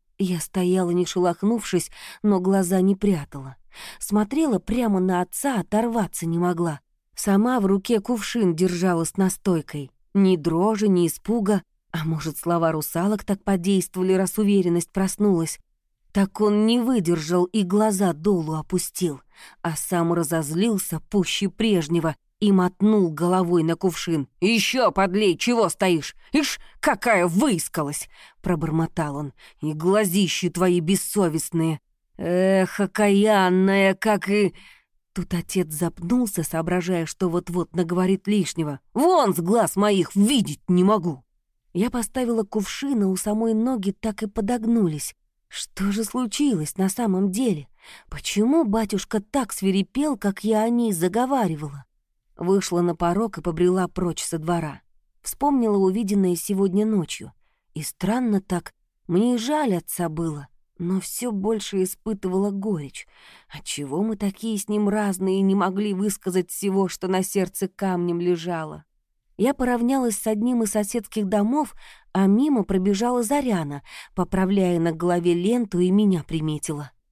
Я стояла, не шелохнувшись, но глаза не прятала. Смотрела прямо на отца, оторваться не могла. Сама в руке кувшин держала с настойкой. Ни дрожи, ни испуга. А может, слова русалок так подействовали, раз уверенность проснулась. Так он не выдержал и глаза долу опустил, а сам разозлился пуще прежнего и мотнул головой на кувшин. «Еще подлей, чего стоишь? Ишь, какая выискалась!» — пробормотал он. «И глазищи твои бессовестные! Эх, окаянная, как и...» Тут отец запнулся, соображая, что вот-вот наговорит лишнего. «Вон с глаз моих видеть не могу!» Я поставила кувшин, а у самой ноги так и подогнулись. Что же случилось на самом деле? Почему батюшка так свирепел, как я о ней заговаривала? Вышла на порог и побрела прочь со двора. Вспомнила увиденное сегодня ночью. И странно так, мне и жаль отца было, но все больше испытывала горечь. Отчего мы такие с ним разные и не могли высказать всего, что на сердце камнем лежало? Я поравнялась с одним из соседских домов, а мимо пробежала Заряна, поправляя на голове ленту, и меня приметила.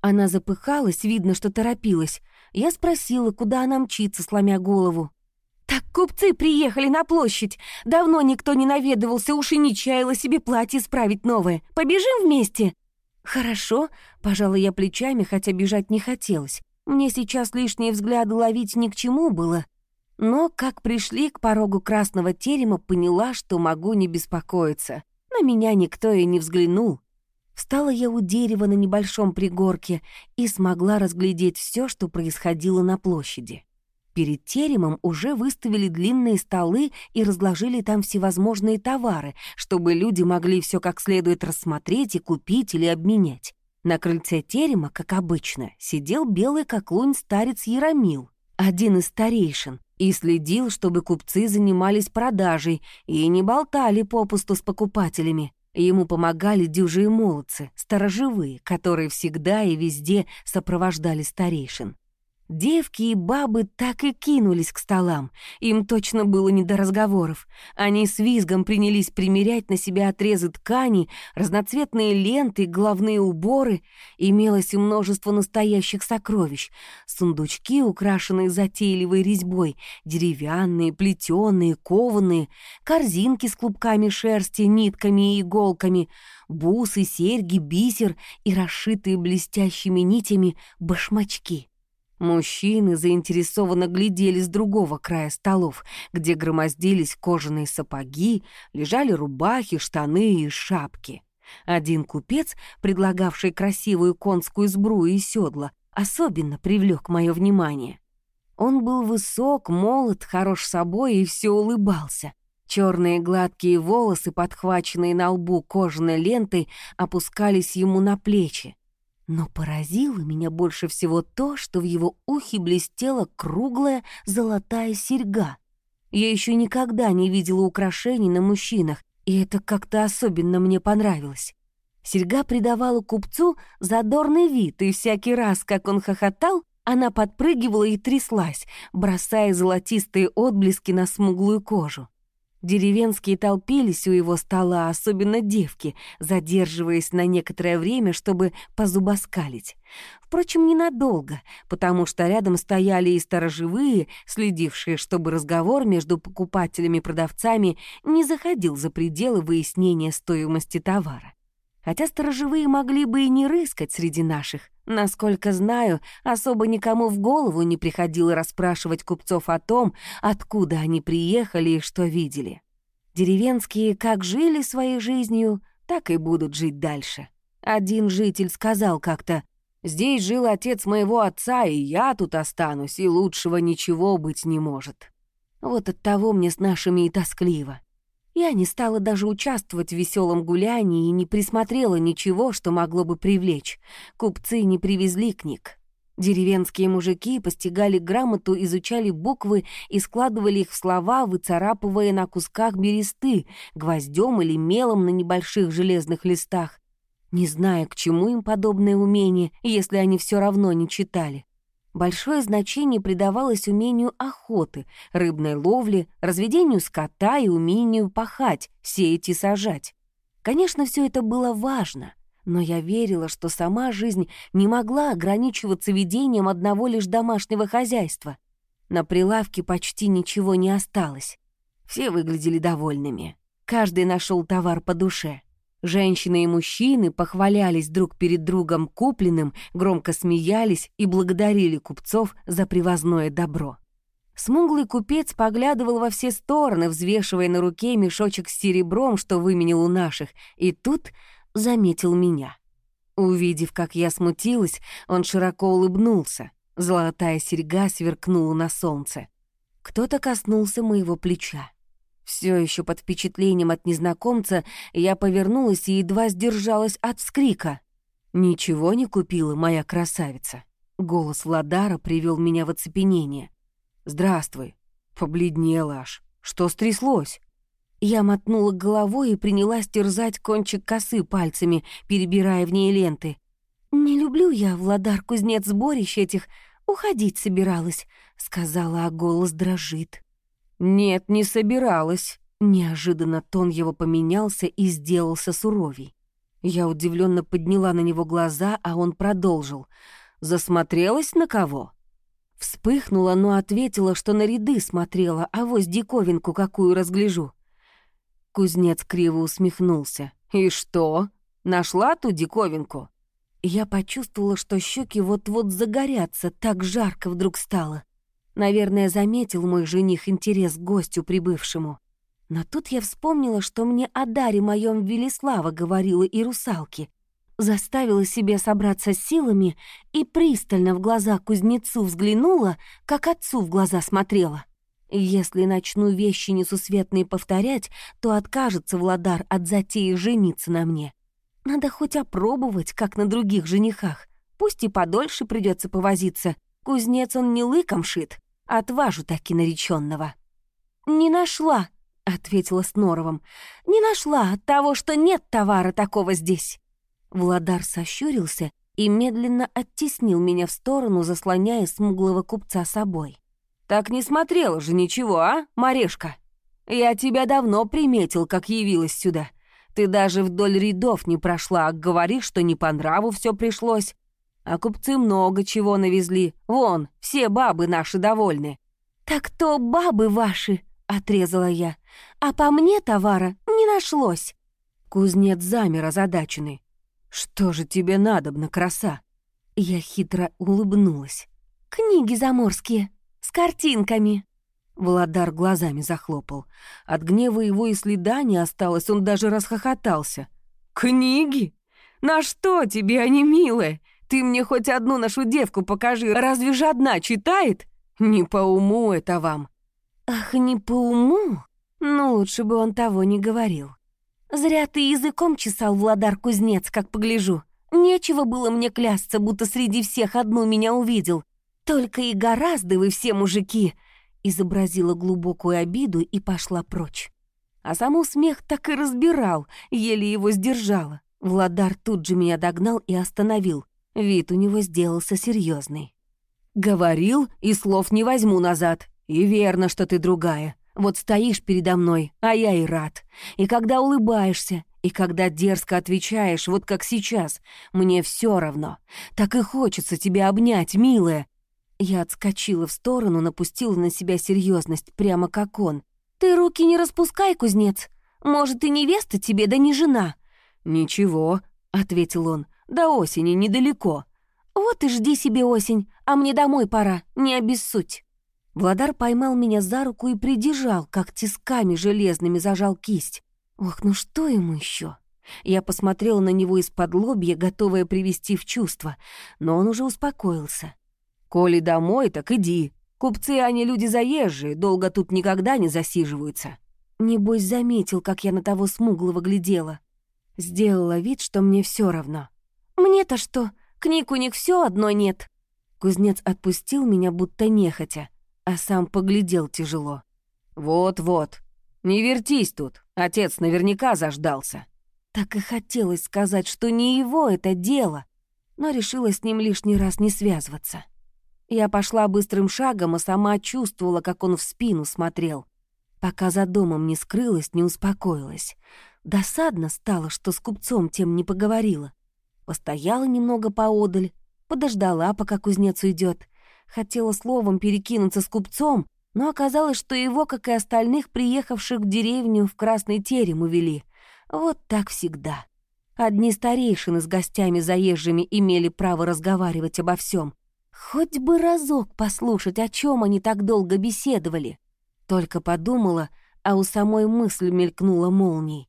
Она запыхалась, видно, что торопилась. Я спросила, куда она мчится, сломя голову. «Так купцы приехали на площадь. Давно никто не наведывался, уж и не чаяла себе платье справить новое. Побежим вместе?» «Хорошо», — пожала я плечами, хотя бежать не хотелось. Мне сейчас лишние взгляды ловить ни к чему было. Но, как пришли к порогу красного терема, поняла, что могу не беспокоиться. На меня никто и не взглянул. Встала я у дерева на небольшом пригорке и смогла разглядеть все, что происходило на площади. Перед теремом уже выставили длинные столы и разложили там всевозможные товары, чтобы люди могли все как следует рассмотреть и купить или обменять. На крыльце терема, как обычно, сидел белый как лунь старец Яромил, один из старейшин, и следил, чтобы купцы занимались продажей и не болтали попусту с покупателями. Ему помогали дюжие молодцы, сторожевые, которые всегда и везде сопровождали старейшин. Девки и бабы так и кинулись к столам. Им точно было не до разговоров. Они с визгом принялись примерять на себя отрезы ткани, разноцветные ленты, головные уборы. Имелось и множество настоящих сокровищ. Сундучки, украшенные затейливой резьбой, деревянные, плетеные, кованые, корзинки с клубками шерсти, нитками и иголками, бусы, серьги, бисер и расшитые блестящими нитями башмачки. Мужчины заинтересованно глядели с другого края столов, где громоздились кожаные сапоги, лежали рубахи, штаны и шапки. Один купец, предлагавший красивую конскую сбрую и седла, особенно привлек мое внимание. Он был высок, молод, хорош собой и все улыбался. Черные гладкие волосы, подхваченные на лбу кожаной лентой, опускались ему на плечи. Но поразило меня больше всего то, что в его ухе блестела круглая золотая серьга. Я еще никогда не видела украшений на мужчинах, и это как-то особенно мне понравилось. Серьга придавала купцу задорный вид, и всякий раз, как он хохотал, она подпрыгивала и тряслась, бросая золотистые отблески на смуглую кожу. Деревенские толпились у его стола, особенно девки, задерживаясь на некоторое время, чтобы позубоскалить. Впрочем, ненадолго, потому что рядом стояли и сторожевые, следившие, чтобы разговор между покупателями и продавцами не заходил за пределы выяснения стоимости товара. Хотя сторожевые могли бы и не рыскать среди наших. Насколько знаю, особо никому в голову не приходило расспрашивать купцов о том, откуда они приехали и что видели. Деревенские как жили своей жизнью, так и будут жить дальше. Один житель сказал как-то: «Здесь жил отец моего отца, и я тут останусь, и лучшего ничего быть не может». Вот оттого мне с нашими и тоскливо. Я не стала даже участвовать в веселом гулянии и не присмотрела ничего, что могло бы привлечь. Купцы не привезли книг. Деревенские мужики постигали грамоту, изучали буквы и складывали их в слова, выцарапывая на кусках бересты, гвоздем или мелом на небольших железных листах. Не знаю, к чему им подобное умение, если они все равно не читали. Большое значение придавалось умению охоты, рыбной ловле, разведению скота и умению пахать, сеять и сажать. Конечно, все это было важно, но я верила, что сама жизнь не могла ограничиваться ведением одного лишь домашнего хозяйства. На прилавке почти ничего не осталось. Все выглядели довольными. Каждый нашел товар по душе. Женщины и мужчины похвалялись друг перед другом купленным, громко смеялись и благодарили купцов за привозное добро. Смуглый купец поглядывал во все стороны, взвешивая на руке мешочек с серебром, что выменил у наших, и тут заметил меня. Увидев, как я смутилась, он широко улыбнулся. Золотая серьга сверкнула на солнце. Кто-то коснулся моего плеча. Все еще под впечатлением от незнакомца я повернулась и едва сдержалась от вскрика. «Ничего не купила, моя красавица?» Голос Владара привел меня в оцепенение. «Здравствуй». Побледнела аж. «Что стряслось?» Я мотнула головой и принялась терзать кончик косы пальцами, перебирая в ней ленты. «Не люблю я, Владар, кузнец, сборищ этих. Уходить собиралась», — сказала, а голос дрожит. «Нет, не собиралась». Неожиданно тон его поменялся и сделался суровей. Я удивленно подняла на него глаза, а он продолжил. «Засмотрелась на кого?» Вспыхнула, но ответила, что на ряды смотрела, авось диковинку какую разгляжу. Кузнец криво усмехнулся. «И что? Нашла ту диковинку?» Я почувствовала, что щеки вот-вот загорятся, так жарко вдруг стало. Наверное, заметил мой жених интерес к гостю прибывшему. Но тут я вспомнила, что мне о даре моем Велислава говорила и русалки. Заставила себя собраться с силами и пристально в глаза кузнецу взглянула, как отцу в глаза смотрела. Если начну вещи несусветные повторять, то откажется Владар от затеи жениться на мне. Надо хоть опробовать, как на других женихах. Пусть и подольше придется повозиться. Кузнец он не лыком шит, отважу таки нареченного. «Не нашла», — ответила с норовом. «Не нашла от того, что нет товара такого здесь». Владар сощурился и медленно оттеснил меня в сторону, заслоняя смуглого купца собой. «Так не смотрела же ничего, а, Марешка? Я тебя давно приметил, как явилась сюда. Ты даже вдоль рядов не прошла, а говоришь, что не по нраву все пришлось. А купцы много чего навезли. Вон, все бабы наши довольны». «Так то бабы ваши», — отрезала я. «А по мне товара не нашлось». Кузнец замер озадаченный. «Что же тебе надобно, краса?» Я хитро улыбнулась. «Книги заморские, с картинками». Владар глазами захлопал. От гнева его и следа не осталось, он даже расхохотался. «Книги? На что тебе они, милая? Ты мне хоть одну нашу девку покажи, разве же одна читает? Не по уму это вам». «Ах, не по уму? Ну, лучше бы он того не говорил. Зря ты языком чесал, Владар-кузнец, как погляжу. Нечего было мне клясться, будто среди всех одну меня увидел. Только и гораздо вы все мужики», — изобразила глубокую обиду и пошла прочь. А саму смех так и разбирал, еле его сдержала. Владар тут же меня догнал и остановил. Вид у него сделался серьезный. «Говорил, и слов не возьму назад. И верно, что ты другая. Вот стоишь передо мной, а я и рад. И когда улыбаешься, и когда дерзко отвечаешь, вот как сейчас, мне все равно. Так и хочется тебя обнять, милая». Я отскочила в сторону, напустила на себя серьезность, прямо как он. «Ты руки не распускай, кузнец. Может, и невеста тебе, да не жена». «Ничего», — ответил он, — «до осени недалеко». «Вот и жди себе осень, а мне домой пора, не обессудь». Владар поймал меня за руку и придержал, как тисками железными зажал кисть. Ох, ну что ему еще? Я посмотрела на него из-под лобья, готовая привести в чувство, но он уже успокоился. «Коли домой, так иди. Купцы, они люди заезжие, долго тут никогда не засиживаются». Небось, заметил, как я на того смуглого глядела. Сделала вид, что мне все равно. «Мне-то что? Книг у них все одно нет». Кузнец отпустил меня, будто нехотя, а сам поглядел тяжело. «Вот-вот, не вертись тут, отец наверняка заждался». Так и хотелось сказать, что не его это дело, но решила с ним лишний раз не связываться. Я пошла быстрым шагом, а сама чувствовала, как он в спину смотрел. Пока за домом не скрылась, не успокоилась. Досадно стало, что с купцом тем не поговорила. Постояла немного поодаль, подождала, пока кузнец уйдет. Хотела словом перекинуться с купцом, но оказалось, что его, как и остальных приехавших в деревню, в Красный терем увели. Вот так всегда. Одни старейшины с гостями заезжими имели право разговаривать обо всем. Хоть бы разок послушать, о чем они так долго беседовали. Только подумала, а у самой мысль мелькнула молнией.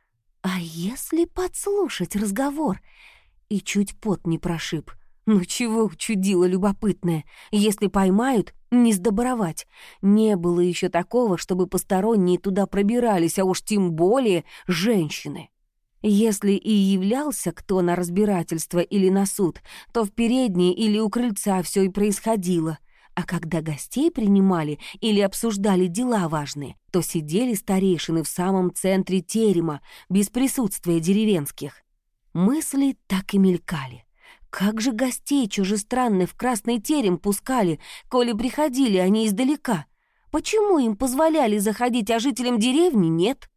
А если подслушать разговор? И чуть пот не прошиб. Ну чего чудило любопытное? Если поймают, не сдобровать. Не было еще такого, чтобы посторонние туда пробирались, а уж тем более женщины. Если и являлся кто на разбирательство или на суд, то в передней или у крыльца все и происходило. А когда гостей принимали или обсуждали дела важные, то сидели старейшины в самом центре терема, без присутствия деревенских. Мысли так и мелькали. Как же гостей чужестранных в Красный терем пускали, коли приходили они издалека? Почему им позволяли заходить, а жителям деревни нет?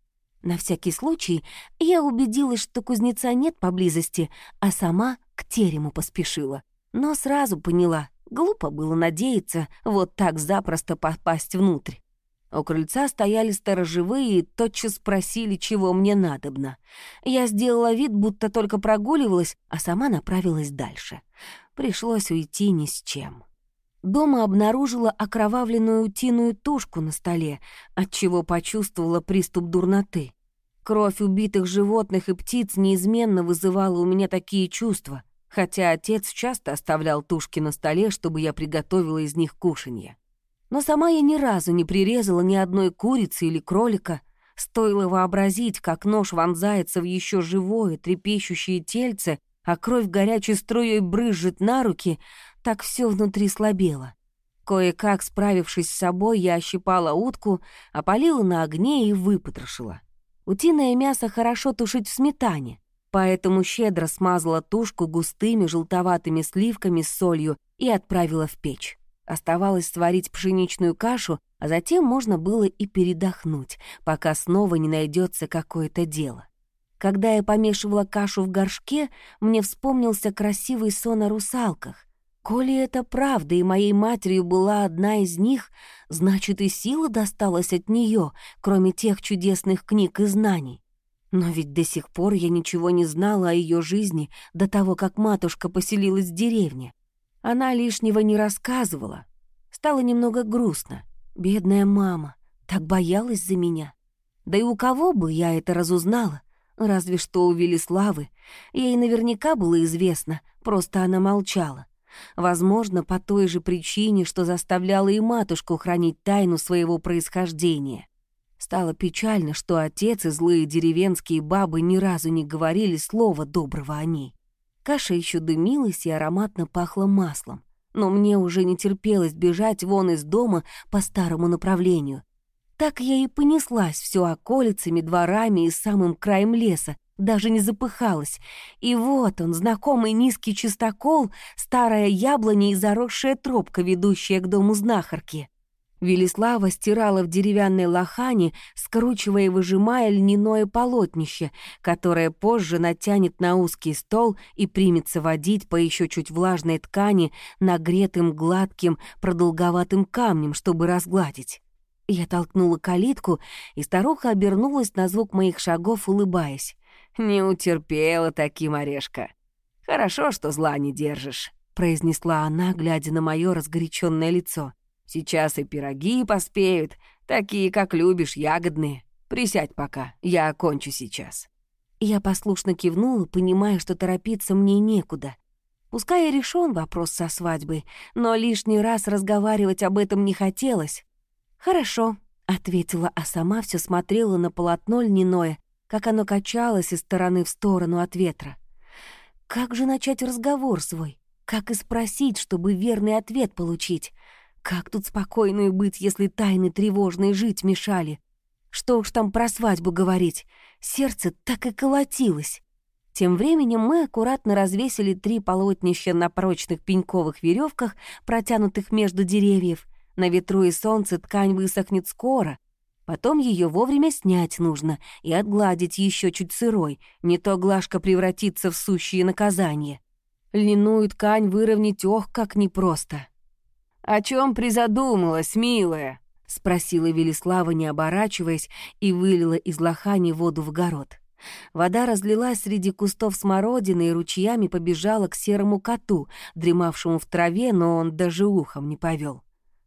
На всякий случай я убедилась, что кузнеца нет поблизости, а сама к терему поспешила. Но сразу поняла, глупо было надеяться вот так запросто попасть внутрь. У крыльца стояли сторожевые и тотчас спросили, чего мне надобно. Я сделала вид, будто только прогуливалась, а сама направилась дальше. Пришлось уйти ни с чем. Дома обнаружила окровавленную утиную тушку на столе, отчего почувствовала приступ дурноты. Кровь убитых животных и птиц неизменно вызывала у меня такие чувства, хотя отец часто оставлял тушки на столе, чтобы я приготовила из них кушанье. Но сама я ни разу не прирезала ни одной курицы или кролика. Стоило вообразить, как нож вонзается в еще живое, трепещущее тельце, а кровь горячей струей брызжет на руки, так все внутри слабело. Кое-как, справившись с собой, я ощипала утку, опалила на огне и выпотрошила. Утиное мясо хорошо тушить в сметане, поэтому щедро смазала тушку густыми желтоватыми сливками с солью и отправила в печь. Оставалось сварить пшеничную кашу, а затем можно было и передохнуть, пока снова не найдется какое-то дело. Когда я помешивала кашу в горшке, мне вспомнился красивый сон о русалках. Коли это правда, и моей матерью была одна из них, значит, и сила досталась от нее, кроме тех чудесных книг и знаний. Но ведь до сих пор я ничего не знала о ее жизни до того, как матушка поселилась в деревне. Она лишнего не рассказывала. Стало немного грустно. Бедная мама, так боялась за меня. Да и у кого бы я это разузнала? Разве что у Велиславы. Ей наверняка было известно, просто она молчала. Возможно, по той же причине, что заставляла и матушку хранить тайну своего происхождения. Стало печально, что отец и злые деревенские бабы ни разу не говорили слова доброго о ней. Каша еще дымилась и ароматно пахла маслом, но мне уже не терпелось бежать вон из дома по старому направлению. Так я и понеслась все околицами, дворами и самым краем леса, даже не запыхалась. И вот он, знакомый низкий чистокол, старая яблоня и заросшая тропка, ведущая к дому знахарки. Велислава стирала в деревянной лохане, скручивая и выжимая льняное полотнище, которое позже натянет на узкий стол и примется водить по еще чуть влажной ткани нагретым гладким продолговатым камнем, чтобы разгладить. Я толкнула калитку, и старуха обернулась на звук моих шагов, улыбаясь. «Не утерпела таки, Марешка. Хорошо, что зла не держишь», — произнесла она, глядя на мое разгоряченное лицо. «Сейчас и пироги поспеют, такие, как любишь, ягодные. Присядь пока, я окончу сейчас». Я послушно кивнула, понимая, что торопиться мне некуда. Пускай и решен вопрос со свадьбой, но лишний раз разговаривать об этом не хотелось. «Хорошо», — ответила, а сама все смотрела на полотно льняное, как оно качалось из стороны в сторону от ветра. Как же начать разговор свой? Как и спросить, чтобы верный ответ получить? Как тут спокойно быть, если тайны тревожные жить мешали? Что уж там про свадьбу говорить? Сердце так и колотилось. Тем временем мы аккуратно развесили 3 полотнища на прочных пеньковых веревках, протянутых между деревьев. На ветру и солнце ткань высохнет скоро. Потом ее вовремя снять нужно и отгладить еще чуть сырой, не то глажка превратится в сущее наказание. Льняную ткань выровнять, ох, как непросто. «О чем призадумалась, милая?» — спросила Велислава, не оборачиваясь, и вылила из лохани воду в огород. Вода разлилась среди кустов смородины и ручьями побежала к серому коту, дремавшему в траве, но он даже ухом не повел.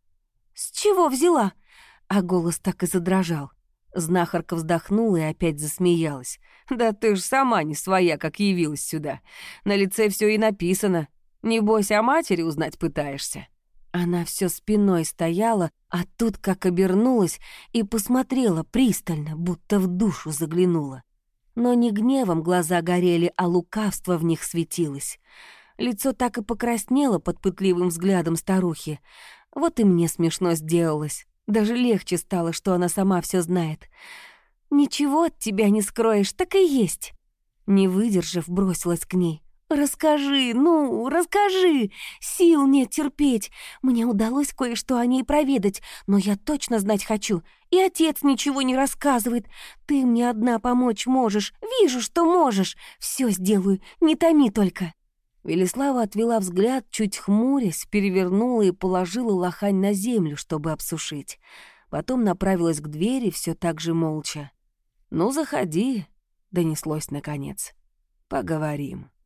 «С чего взяла?» А голос так и задрожал. Знахарка вздохнула и опять засмеялась. «Да ты ж сама не своя, как явилась сюда. На лице все и написано. Небось, о матери узнать пытаешься». Она все спиной стояла, а тут как обернулась и посмотрела пристально, будто в душу заглянула. Но не гневом глаза горели, а лукавство в них светилось. Лицо так и покраснело под пытливым взглядом старухи. Вот и мне смешно сделалось. Даже легче стало, что она сама все знает. «Ничего от тебя не скроешь, так и есть». Не выдержав, бросилась к ней. «Расскажи, ну, расскажи! Сил нет терпеть. Мне удалось кое-что о ней проведать, но я точно знать хочу. И отец ничего не рассказывает. Ты мне одна помочь можешь. Вижу, что можешь. Все сделаю, не томи только». Велислава отвела взгляд, чуть хмурясь, перевернула и положила лохань на землю, чтобы обсушить. Потом направилась к двери, все так же молча. «Ну, заходи», — донеслось наконец. «Поговорим».